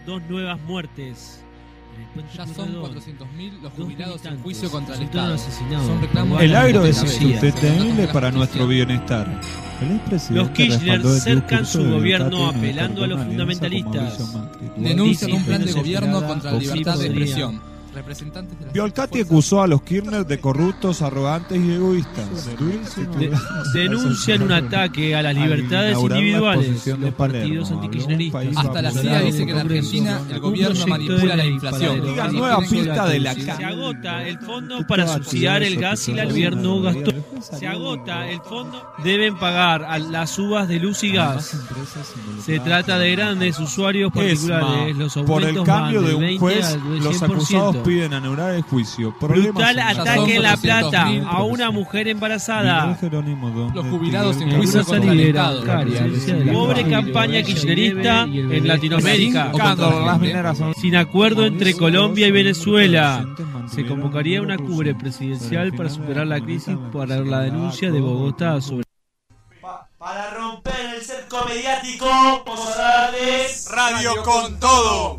2 nuevas muertes. Ya son 400.000 los jubilados en juicio contra el resultaron Estado. asesinados. Son reclamos El de la agro es Secretaría. insostenible para nuestro bienestar. Los Kirchner cercan su gobierno apelando a los fundamentalistas. Denuncian un plan de Dicen, gobierno contra la libertad de podría. expresión. Representantes de las Biolcati fuerzas- acusó a los Kirchner de corruptos, arrogantes y egoístas. Denuncian un ataque a las libertades individuales. Los partidos antikirchneristas. Hasta la CIA dice que en Argentina el gobierno manipula la inflación. Diga nueva pista de la Se ca- agota el fondo para subsidiar el gas y el gobierno gastó. Se agota el fondo. Deben pagar a las uvas de luz y gas. Se trata de grandes usuarios particulares. Los por el aumentos cambio van de del un 20 juez, al los 100%. acusados piden anular el juicio. Problemas Brutal en- ataque en La Plata 400.000 a una mujer embarazada. Los jubilados en En juicio una contra el salida, Estado. Pobre campaña kirchnerista en Latinoamérica. O contra la gente. Sin acuerdo entre Colombia y Venezuela. Se convocaría una cumbre presidencial para superar la crisis por la denuncia de Bogotá sobre... Para romper el cerco mediático, vamos a darles Radio con todo.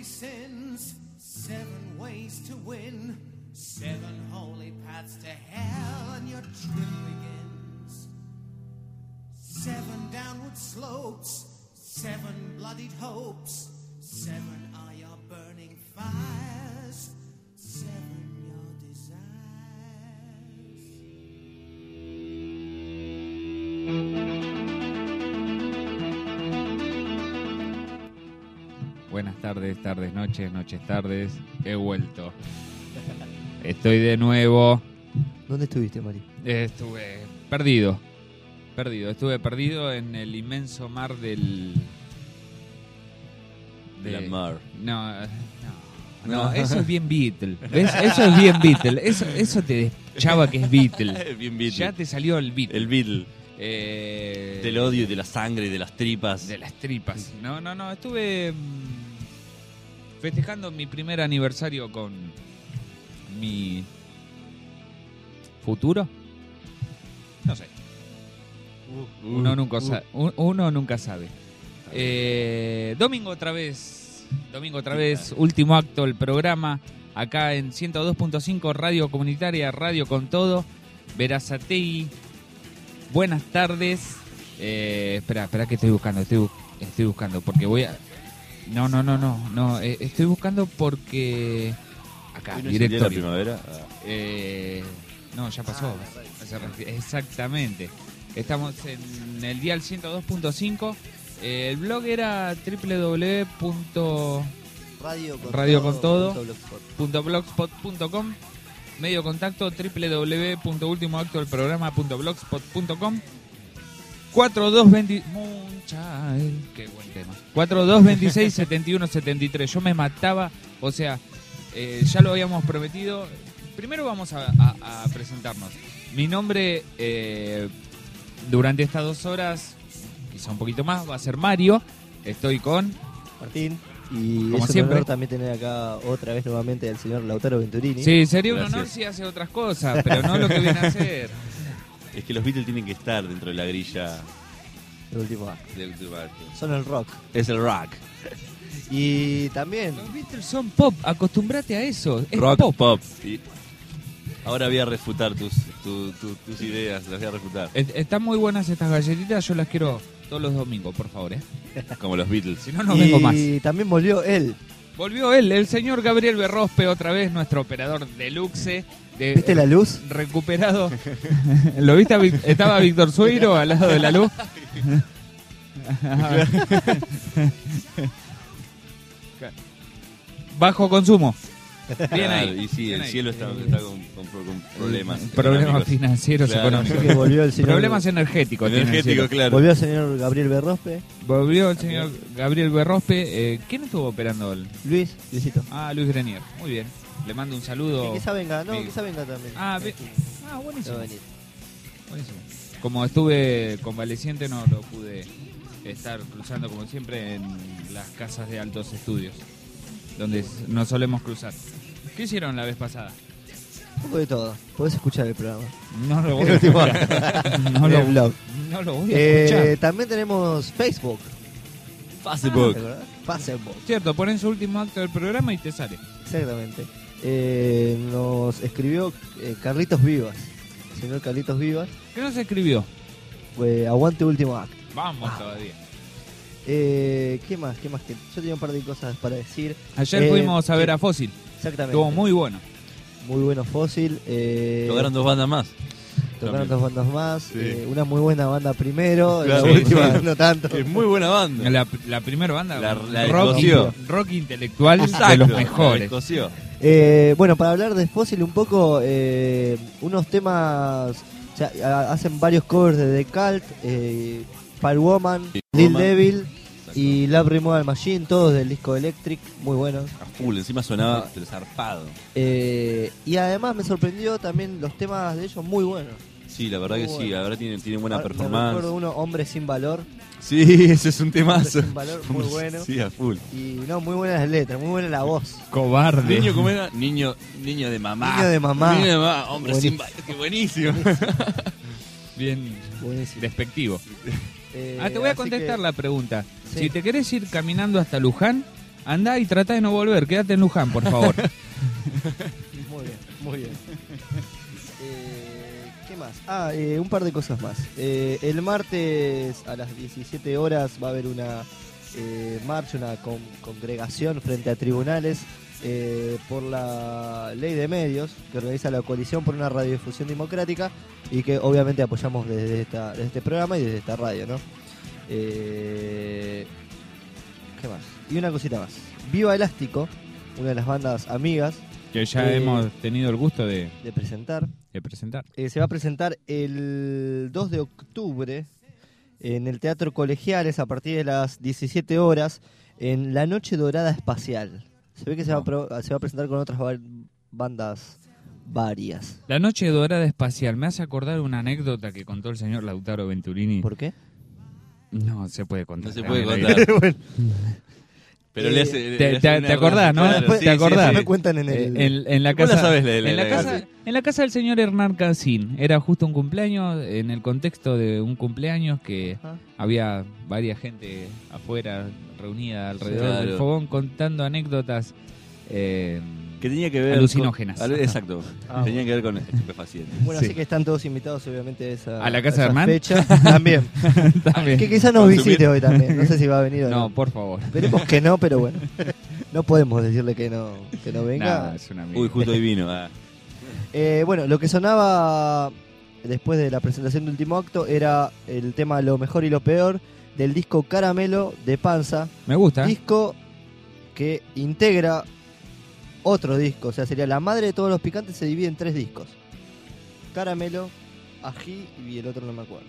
sins, 7 ways to win, 7 holy paths to hell, and your trip begins. 7 downward slopes, 7 bloodied hopes, 7 are your burning fires, 7 your desires. Buenas tardes, tardes, noches, noches, tardes. He vuelto. Estoy de nuevo. ¿Dónde estuviste, Mari? Estuve perdido. Estuve perdido en el inmenso mar del mar. No, eso es bien Beatle. ¿Ves? Eso es bien Beatle. Eso te chava que es Beatle. Bien Beatle. Ya te salió el Beatle. El Beatle. Del odio y de la sangre y de las tripas. De las tripas. No. Estuve festejando mi primer aniversario con mi futuro. No sé. Uno nunca sabe. Domingo otra vez, último acto del programa, acá en 102.5 Radio Comunitaria, Radio con Todo, Berazategui. Buenas tardes. Espera que estoy buscando porque voy a... No, estoy buscando porque... Acá, directo. ¿La primavera? No, ya pasó. Exactamente. Estamos en el dial 102.5. El blog era www.radiocontodo.blogspot.com. Medio contacto www.ultimoactodelprograma.blogspot.com. 4220 qué buen tema. 4226-7173. Yo me mataba, o sea, ya lo habíamos prometido. Primero vamos a presentarnos. Mi nombre durante estas 2 horas, quizá un poquito más, va a ser Mario. Estoy con Martín. Y como es un siempre honor también tener acá otra vez nuevamente al señor Lautaro Venturini. Sí, sería un Gracias. honor si hace otras cosas, pero no lo que viene a hacer. Es que los Beatles tienen que estar dentro de la grilla El último acto. del último acto. Son el rock. Es el rock. Y también... Los Beatles son pop, acostúmbrate a eso. Es Rock pop. Y ahora voy a refutar tus ideas, las voy a refutar. Están muy buenas estas galletitas, yo las quiero todos los domingos, por favor, Como los Beatles. Si no, no vengo más. Y también volvió él. Volvió él, el señor Gabriel Berrospe, otra vez, nuestro operador deluxe. ¿Viste la luz? Recuperado. ¿Lo viste? Estaba Víctor Sueiro al lado de la luz. Bajo consumo. Bien ahí. Y sí, bien el ahí. cielo está con problemas. Problemas económicos. financieros, Claro. económicos. Así que volvió el señor... Problemas energéticos. tiene el Energético, cielo. claro. Volvió el señor Gabriel Berrospe. Volvió el señor Gabriel Berrospe. ¿Quién estuvo operando? Luisito. Luis Grenier. Muy bien. Le mando un saludo. Que quizá venga, Miguel. quizá venga también. Buenísimo. Va a venir. Buenísimo. Como estuve convaleciente, no lo pude estar cruzando como siempre en las casas de altos estudios, donde nos solemos cruzar. ¿Qué hicieron la vez pasada? Un poco de todo. Podés escuchar el programa. No lo voy a escuchar. No El blog. no lo voy a escuchar. También tenemos Facebook. Facebook. ¿Te acordás? Facebook. Cierto, ponen su último acto del programa y te sale. Exactamente. Nos escribió Carlitos Vivas. El señor Carlitos Vivas. ¿Qué nos escribió? Aguante último acto. Vamos todavía. ¿Qué más? Yo tenía un par de cosas para decir. Ayer fuimos a ver a Fósil. Exactamente. Estuvo muy bueno. Muy bueno Fósil. Tocaron 2 bandas más. Tocaron 2 bandas más. Sí. Una muy buena banda primero. Claro, la última sí. no tanto. Es muy buena banda. La primera banda, La rock, descoció. rock intelectual Exacto, de los la mejores. descoció. Bueno, para hablar de Fósil un poco, unos temas, o sea, hacen varios covers de The Cult, Firewoman, Lil Devil y Lab Removal Machine, todos del disco Electric, muy buenos. A full, encima sonaba zarpado. Y además me sorprendió también los temas de ellos muy buenos. Sí, la verdad que sí, la verdad tienen buena Me performance. recuerdo uno, Hombre Sin Valor. Sí, ese es un temazo. Hombre Sin Valor, muy bueno. Sí, a full. Y no, muy buenas las letras, muy buena la voz. Cobarde. Niño, ¿cómo era? Niño de mamá. Niño de mamá. Niño de mamá, hombre Buenísimo. sin valor. Qué buenísimo. Bien Buenísimo. despectivo. Te voy a Así contestar que- la pregunta. Sí. Si te querés ir caminando hasta Luján, Andá y tratá de no volver, quédate en Luján, por favor. Muy bien, muy bien. ¿Qué más? Un par de cosas más. El martes a las 17 horas va a haber una marcha, una congregación frente a tribunales por la ley de medios que organiza la Coalición por una Radiodifusión Democrática y que obviamente apoyamos desde este programa y desde esta radio, ¿no? ¿Qué más? Y una cosita más. Viva Elástico, una de las bandas amigas Que ya hemos tenido el gusto de presentar. Se va a presentar el 2 de octubre en el Teatro Colegiales a partir de las 17 horas en la Noche Dorada Espacial. Se ve que se va a presentar con otras bandas varias. La Noche Dorada Espacial me hace acordar una anécdota que contó el señor Lautaro Venturini. ¿Por qué? No se puede contar. No se puede contar. Bueno. Pero te acordás, ¿no? Claro, ¿Te acordás? Me cuentan en la ¿Cómo casa. la sabes la En la casa del señor Hernán Cancín. Era justo un cumpleaños, en el contexto de un cumpleaños que había varias gente afuera reunida alrededor del fogón contando anécdotas que tenía que ver alucinógenas. Exacto. Tenía que ver con estupefacientes. Bueno, así que están todos invitados obviamente a la casa de Hernán. Fecha. También. Que quizás nos visite hoy también. No sé si va a venir o no. No, por favor. Esperemos que no, pero bueno. No podemos decirle que no venga. No, es una amiga. Uy, justo hoy vino. Bueno, lo que sonaba después de la presentación de Último Acto era el tema Lo Mejor y Lo Peor del disco Caramelo de Panza. Me gusta. Disco que integra otro disco, o sea, sería La Madre de Todos los Picantes, se divide en 3 discos. Caramelo, Ají y el otro no me acuerdo.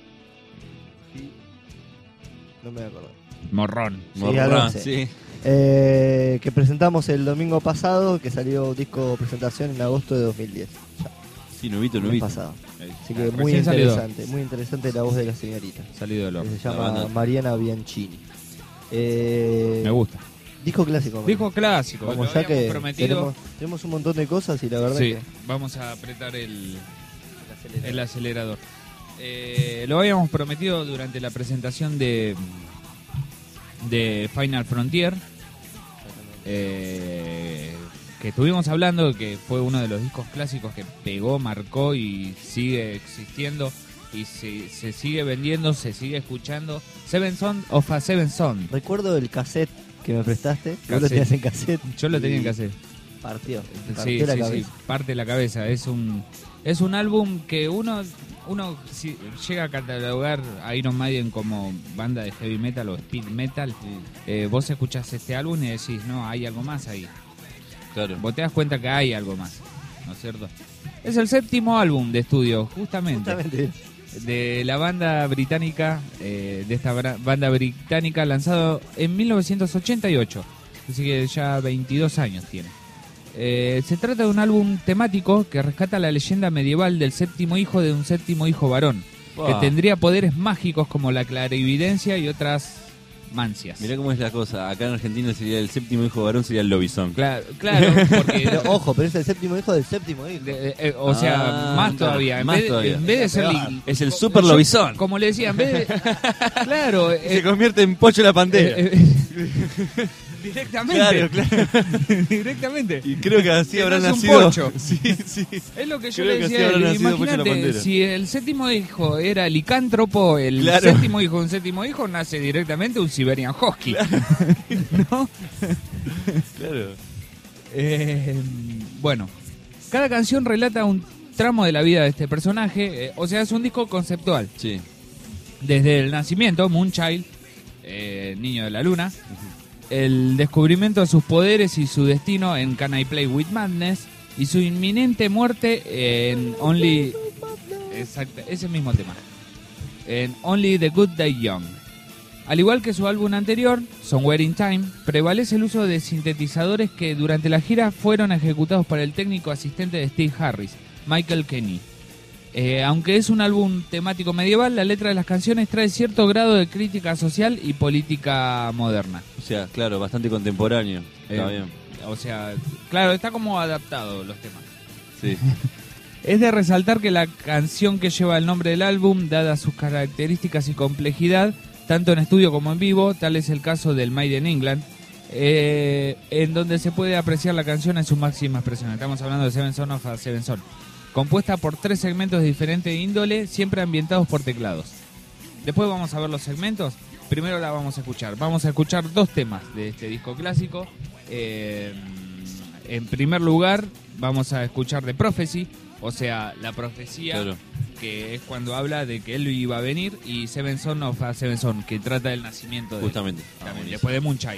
Ají, no me acuerdo. Morrón. Sí. Que presentamos el domingo pasado, que salió disco presentación en agosto de 2010. Sí, novito. Pasado. Así que muy interesante la voz de la señorita. Salido del horno. Se llama Mariana Bianchini. Me gusta. Disco clásico. Disco clásico. Como ya que tenemos un montón de cosas y la verdad que vamos a apretar el acelerador. Lo habíamos prometido durante la presentación de Final Frontier, que estuvimos hablando, que fue uno de los discos clásicos que pegó, marcó y sigue existiendo y se sigue vendiendo, se sigue escuchando. Seven Son of a Seven Son. Recuerdo el cassette que me prestaste. Vos lo tenías en cassette. Yo lo tenía en cassette. Partió la cabeza. Parte la cabeza. Es un álbum que uno si llega a catalogar a Iron Maiden como banda de heavy metal o speed metal. Vos escuchás este álbum y decís, no, hay algo más ahí. Claro. Vos te das cuenta que hay algo más, ¿no es cierto? Es el 7º álbum de estudio, justamente. De la banda británica, de esta banda británica, lanzado en 1988, así que ya 22 años tiene. Se trata de un álbum temático que rescata la leyenda medieval del 7º hijo de un 7º hijo varón, que tendría poderes mágicos como la clarividencia y otras mancias. Mirá cómo es la cosa, acá en Argentina sería el 7º hijo varón, sería el Lobizón. Claro, porque... Pero, ojo, pero es el 7º hijo del 7º hijo. O sea, más todavía. En vez de ser... Es el super Lobizón. Como le decía, en vez de... Claro. Se convierte en Pocho la Pantera. Directamente. Claro. Directamente. Y creo que así habrán nacido. Un pocho. Sí. Es lo que yo le decía. Imagínate, si el 7º hijo era licántropo, el 7º hijo de un 7º hijo nace directamente un Siberian Husky. Claro. ¿No? Claro. Bueno, cada canción relata un tramo de la vida de este personaje. O sea, es un disco conceptual. Sí. Desde el nacimiento, Moonchild, niño de la luna. El descubrimiento de sus poderes y su destino en Can I Play With Madness y su inminente muerte en Only... Exacto, ese mismo tema. En Only the Good Die Young. Al igual que su álbum anterior, Somewhere in Time, prevalece el uso de sintetizadores que durante la gira fueron ejecutados por el técnico asistente de Steve Harris, Michael Kenny. Aunque es un álbum temático medieval, la letra de las canciones trae cierto grado de crítica social y política moderna. O sea, claro, bastante contemporáneo. Está bien. O sea, claro, está como adaptado los temas. Sí. Es de resaltar que la canción que lleva el nombre del álbum, dada sus características y complejidad, tanto en estudio como en vivo, tal es el caso del Made in England, en donde se puede apreciar la canción en su máxima expresión. Estamos hablando de Seven Son of a Seven Son, compuesta por 3 segmentos de diferente índole, siempre ambientados por teclados. Después vamos a ver los segmentos. Primero la vamos a escuchar. Vamos a escuchar 2 temas de este disco clásico. En primer lugar, vamos a escuchar The Prophecy, o sea, la profecía, claro, que es cuando habla de que él iba a venir, y Seven Son of a Seven Son, que trata del nacimiento de justamente él. También, después de Moonchild.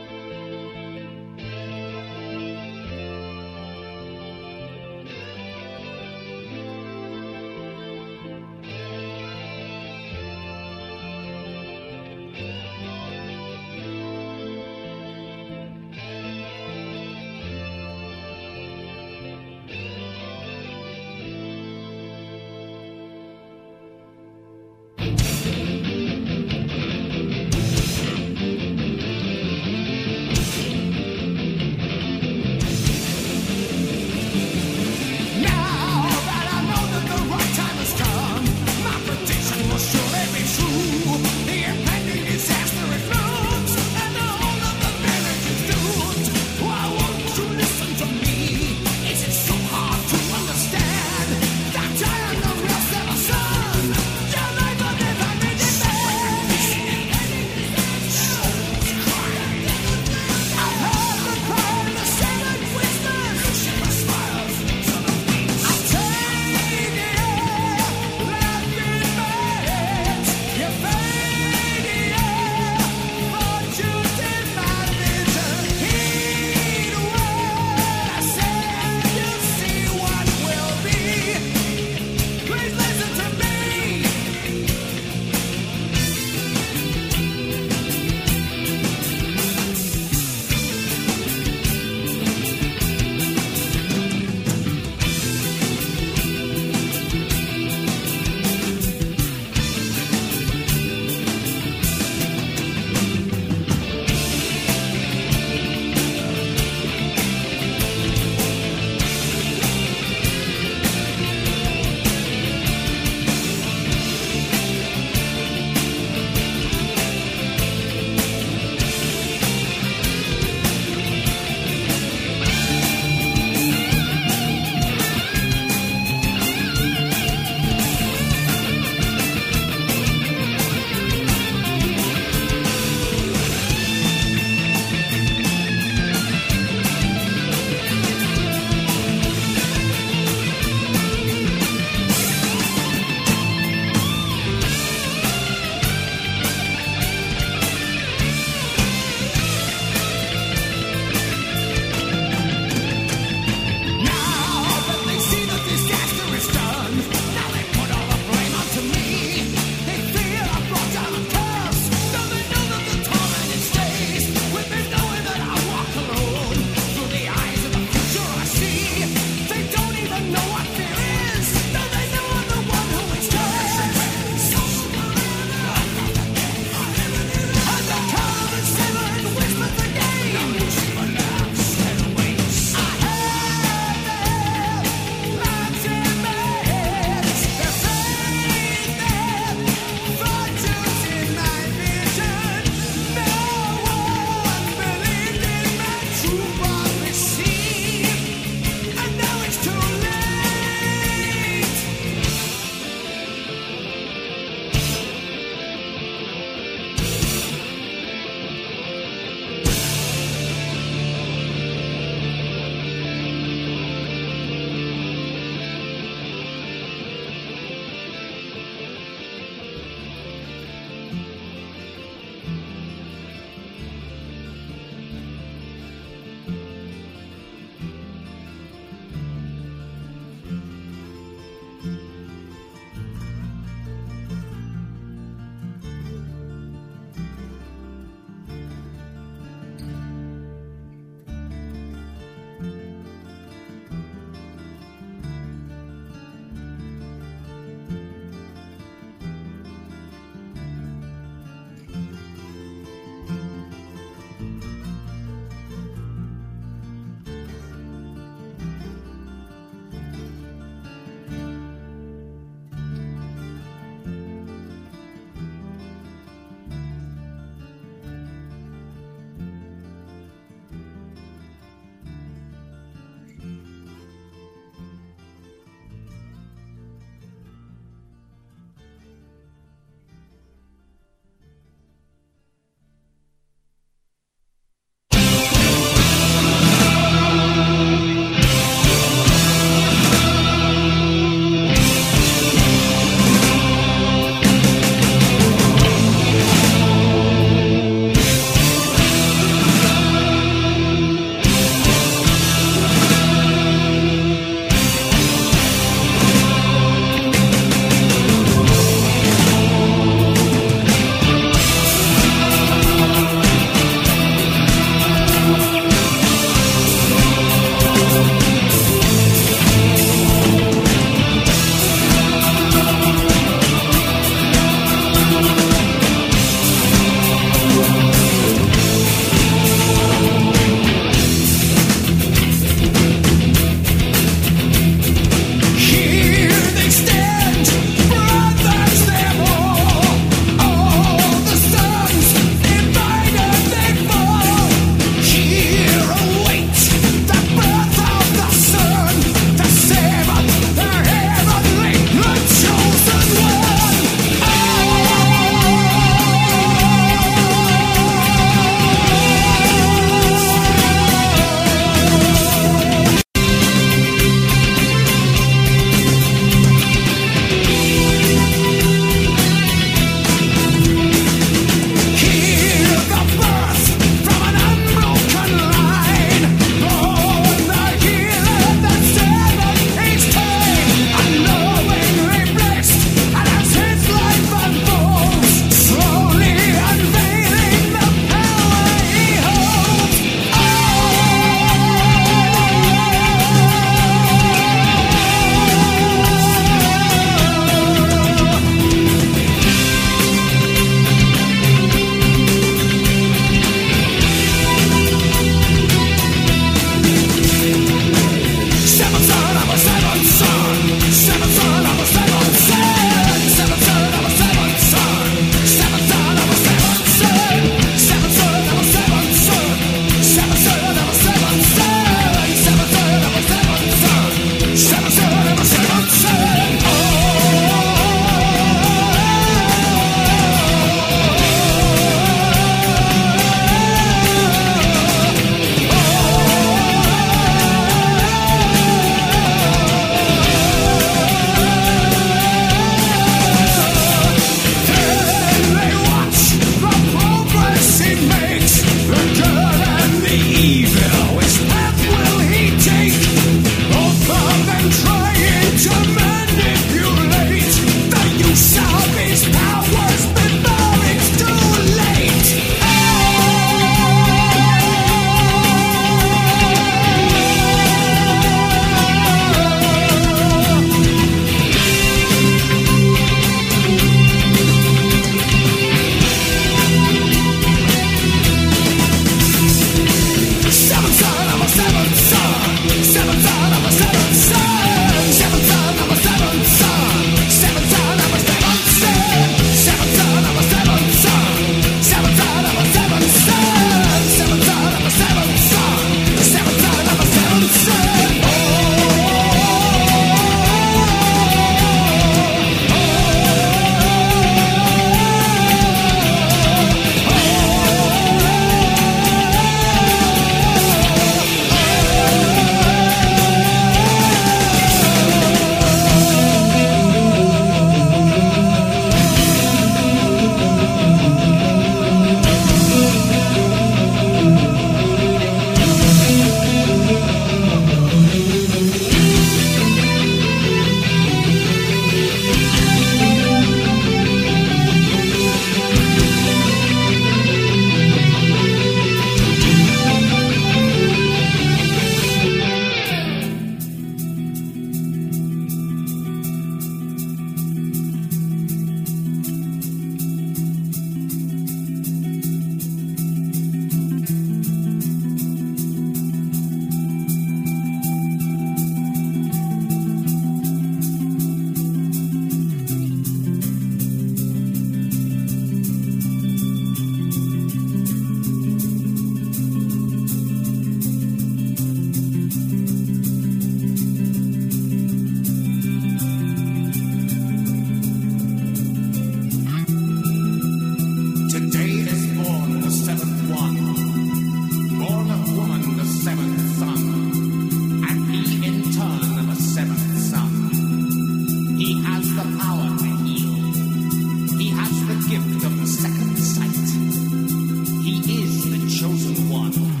He has the power to heal. He has the gift of the second sight. He is the chosen one.